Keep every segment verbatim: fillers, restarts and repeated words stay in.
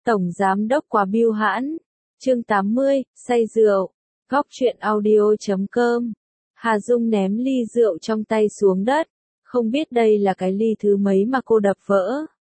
Tổng Giám đốc quá bưu hãn. Chương tám mươi, say rượu. Góc truyện audio chấm com. Hà Dung ném ly rượu trong tay xuống đất. Không biết đây là cái ly thứ mấy mà cô đập vỡ.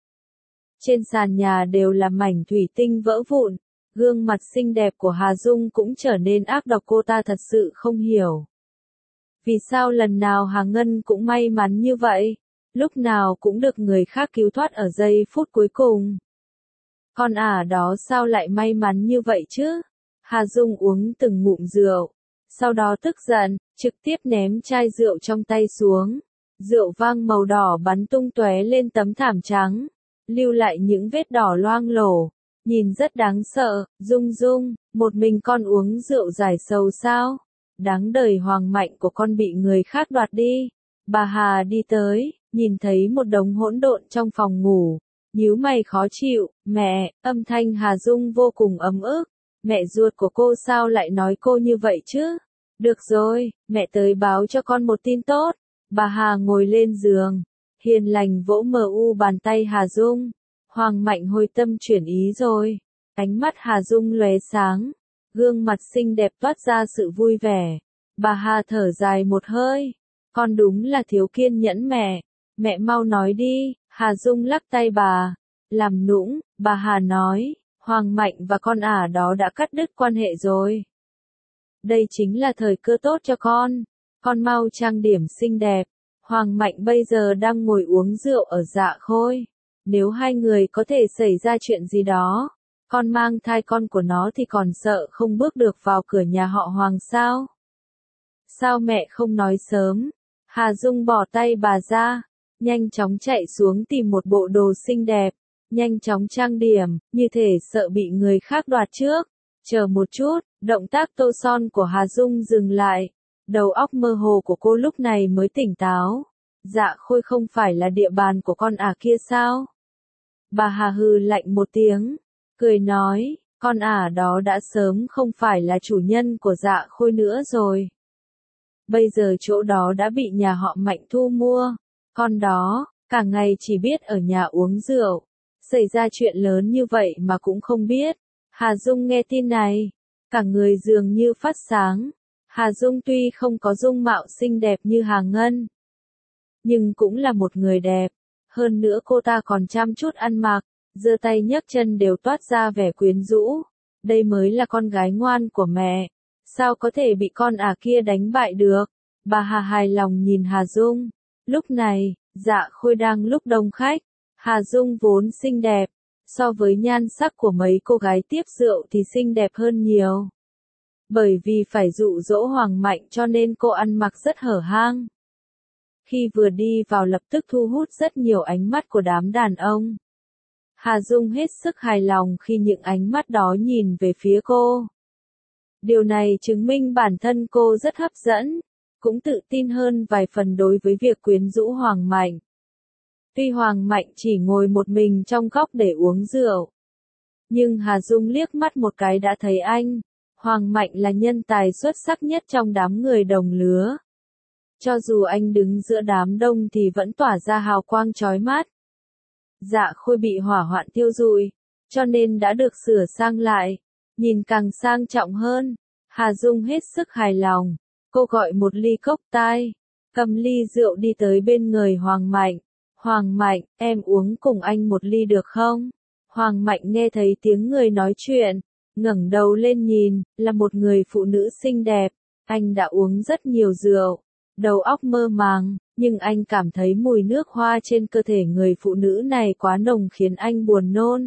Trên sàn nhà đều là mảnh thủy tinh vỡ vụn. Gương mặt xinh đẹp của Hà Dung cũng trở nên ác độc, cô ta thật sự không hiểu. Vì sao lần nào Hà Ngân cũng may mắn như vậy? Lúc nào cũng được người khác cứu thoát ở giây phút cuối cùng. Con ả đó sao lại may mắn như vậy chứ? Hà Dung uống từng ngụm rượu. Sau đó tức giận, trực tiếp ném chai rượu trong tay xuống. Rượu vang màu đỏ bắn tung tóe lên tấm thảm trắng. Lưu lại những vết đỏ loang lổ. Nhìn rất đáng sợ. Dung Dung, một mình con uống rượu giải sầu sao? Đáng đời Hoàng Mạnh của con bị người khác đoạt đi. Bà Hà đi tới, nhìn thấy một đống hỗn độn trong phòng ngủ. Nhíu mày khó chịu. Mẹ, âm thanh Hà Dung vô cùng ấm ức. Mẹ ruột của cô sao lại nói cô như vậy chứ? Được rồi, mẹ tới báo cho con một tin tốt. Bà Hà ngồi lên giường, hiền lành vỗ mờ u bàn tay Hà Dung. Hoàng Mạnh hồi tâm chuyển ý rồi. Ánh mắt Hà Dung lóe sáng, gương mặt xinh đẹp toát ra sự vui vẻ. Bà Hà thở dài một hơi. Con đúng là thiếu kiên nhẫn mẹ. Mẹ mau nói đi. Hà Dung lắc tay bà. Làm nũng, bà Hà nói. Hoàng Mạnh và con ả đó đã cắt đứt quan hệ rồi. Đây chính là thời cơ tốt cho con. Con mau trang điểm xinh đẹp. Hoàng Mạnh bây giờ đang ngồi uống rượu ở Dạ Khôi. Nếu hai người có thể xảy ra chuyện gì đó, con mang thai con của nó thì còn sợ không bước được vào cửa nhà họ Hoàng sao? Sao mẹ không nói sớm? Hà Dung bỏ tay bà ra, nhanh chóng chạy xuống tìm một bộ đồ xinh đẹp, nhanh chóng trang điểm, như thể sợ bị người khác đoạt trước. Chờ một chút, động tác tô son của Hà Dung dừng lại. Đầu óc mơ hồ của cô lúc này mới tỉnh táo. Dạ Khôi không phải là địa bàn của con ả kia sao? Bà Hà hừ lạnh một tiếng, cười nói, con ả đó đã sớm không phải là chủ nhân của Dạ Khôi nữa rồi. Bây giờ chỗ đó đã bị nhà họ Mạnh thu mua. Con đó, cả ngày chỉ biết ở nhà uống rượu. Xảy ra chuyện lớn như vậy mà cũng không biết. Hà Dung nghe tin này, cả người dường như phát sáng. Hà Dung tuy không có dung mạo xinh đẹp như Hà Ngân, nhưng cũng là một người đẹp. Hơn nữa cô ta còn chăm chút ăn mặc, giơ tay nhấc chân đều toát ra vẻ quyến rũ. Đây mới là con gái ngoan của mẹ. Sao có thể bị con ả kia đánh bại được? Bà Hà hài lòng nhìn Hà Dung. Lúc này, Dạ Khôi đang lúc đông khách. Hà Dung vốn xinh đẹp, so với nhan sắc của mấy cô gái tiếp rượu thì xinh đẹp hơn nhiều. Bởi vì phải dụ dỗ Hoàng Mạnh cho nên cô ăn mặc rất hở hang. Khi vừa đi vào lập tức thu hút rất nhiều ánh mắt của đám đàn ông. Hà Dung hết sức hài lòng khi những ánh mắt đó nhìn về phía cô. Điều này chứng minh bản thân cô rất hấp dẫn, cũng tự tin hơn vài phần đối với việc quyến rũ Hoàng Mạnh. Tuy Hoàng Mạnh chỉ ngồi một mình trong góc để uống rượu, nhưng Hà Dung liếc mắt một cái đã thấy anh. Hoàng Mạnh là nhân tài xuất sắc nhất trong đám người đồng lứa. Cho dù anh đứng giữa đám đông thì vẫn tỏa ra hào quang chói mắt. Dạ Khôi bị hỏa hoạn thiêu rụi, cho nên đã được sửa sang lại, nhìn càng sang trọng hơn. Hà Dung hết sức hài lòng. Cô gọi một ly cốc tai, cầm ly rượu đi tới bên người Hoàng Mạnh. Hoàng Mạnh, em uống cùng anh một ly được không? Hoàng Mạnh nghe thấy tiếng người nói chuyện, ngẩng đầu lên nhìn, là một người phụ nữ xinh đẹp. Anh đã uống rất nhiều rượu, đầu óc mơ màng, nhưng anh cảm thấy mùi nước hoa trên cơ thể người phụ nữ này quá nồng khiến anh buồn nôn.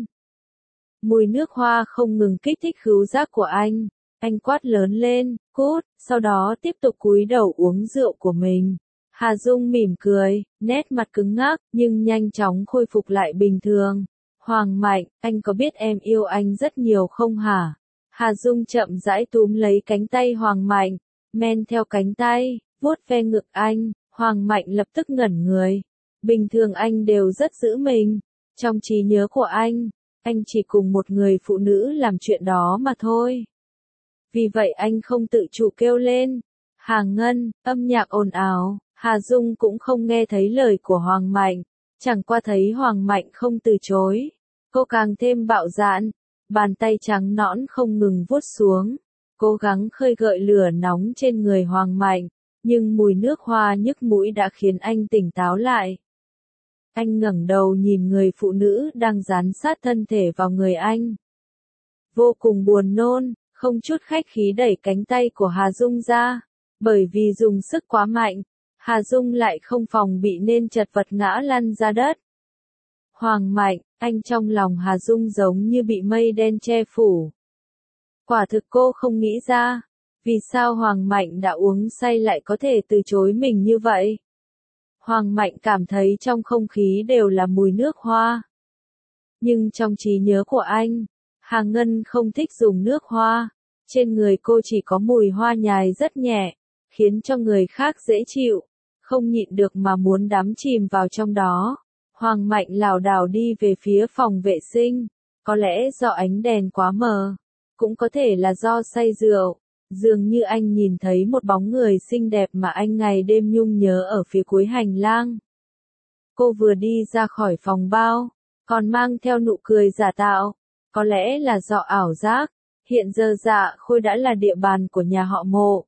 Mùi nước hoa không ngừng kích thích khứu giác của anh. Anh quát lớn lên, cút, sau đó tiếp tục cúi đầu uống rượu của mình. Hà Dung mỉm cười, nét mặt cứng ngắc, nhưng nhanh chóng khôi phục lại bình thường. Hoàng Mạnh, anh có biết em yêu anh rất nhiều không hả? Hà Dung chậm rãi túm lấy cánh tay Hoàng Mạnh, men theo cánh tay, vuốt ve ngực anh. Hoàng Mạnh lập tức ngẩn người. Bình thường anh đều rất giữ mình. Trong trí nhớ của anh, anh chỉ cùng một người phụ nữ làm chuyện đó mà thôi. Vì vậy anh không tự chủ kêu lên. Hà Ngân, âm nhạc ồn ào. Hà Dung cũng không nghe thấy lời của Hoàng Mạnh. Chẳng qua thấy Hoàng Mạnh không từ chối. Cô càng thêm bạo dạn, bàn tay trắng nõn không ngừng vuốt xuống, cố gắng khơi gợi lửa nóng trên người Hoàng Mạnh, nhưng mùi nước hoa nhức mũi đã khiến anh tỉnh táo lại. Anh ngẩng đầu nhìn người phụ nữ đang dán sát thân thể vào người anh. Vô cùng buồn nôn, không chút khách khí đẩy cánh tay của Hà Dung ra, bởi vì dùng sức quá mạnh, Hà Dung lại không phòng bị nên chật vật ngã lăn ra đất. Hoàng Mạnh, anh trong lòng Hà Dung giống như bị mây đen che phủ. Quả thực cô không nghĩ ra, vì sao Hoàng Mạnh đã uống say lại có thể từ chối mình như vậy. Hoàng Mạnh cảm thấy trong không khí đều là mùi nước hoa. Nhưng trong trí nhớ của anh, Hà Ngân không thích dùng nước hoa, trên người cô chỉ có mùi hoa nhài rất nhẹ, khiến cho người khác dễ chịu, không nhịn được mà muốn đắm chìm vào trong đó. Hoàng Mạnh lảo đảo đi về phía phòng vệ sinh, có lẽ do ánh đèn quá mờ, cũng có thể là do say rượu, dường như anh nhìn thấy một bóng người xinh đẹp mà anh ngày đêm nhung nhớ ở phía cuối hành lang. Cô vừa đi ra khỏi phòng bao, còn mang theo nụ cười giả tạo, có lẽ là do ảo giác, hiện giờ Dạ Khôi đã là địa bàn của nhà họ Mộ.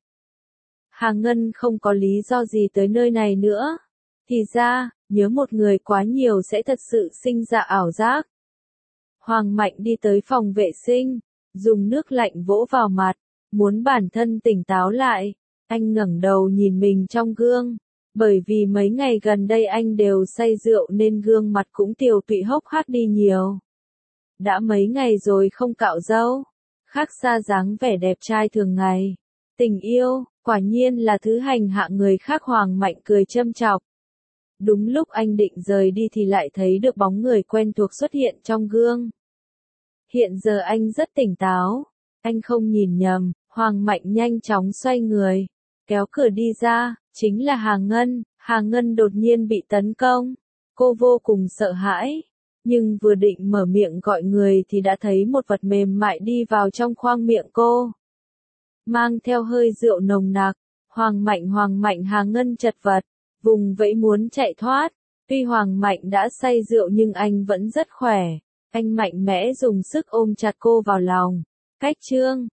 Hà Ngân không có lý do gì tới nơi này nữa. Thì ra, nhớ một người quá nhiều sẽ thật sự sinh ra ảo giác. Hoàng Mạnh đi tới phòng vệ sinh, dùng nước lạnh vỗ vào mặt, muốn bản thân tỉnh táo lại. Anh ngẩng đầu nhìn mình trong gương, bởi vì mấy ngày gần đây anh đều say rượu nên gương mặt cũng tiều tụy hốc hác đi nhiều. Đã mấy ngày rồi không cạo râu, khác xa dáng vẻ đẹp trai thường ngày. Tình yêu, quả nhiên là thứ hành hạ người khác. Hoàng Mạnh cười châm chọc. Đúng lúc anh định rời đi thì lại thấy được bóng người quen thuộc xuất hiện trong gương. Hiện giờ anh rất tỉnh táo, anh không nhìn nhầm, Hoàng Mạnh nhanh chóng xoay người, kéo cửa đi ra, chính là Hà Ngân. Hà Ngân đột nhiên bị tấn công, cô vô cùng sợ hãi, nhưng vừa định mở miệng gọi người thì đã thấy một vật mềm mại đi vào trong khoang miệng cô. Mang theo hơi rượu nồng nặc, Hoàng Mạnh Hoàng Mạnh Hà Ngân chật vật, vùng vẫy muốn chạy thoát. Tuy Hoàng Mạnh đã say rượu nhưng anh vẫn rất khỏe, anh mạnh mẽ dùng sức ôm chặt cô vào lòng. Cách chương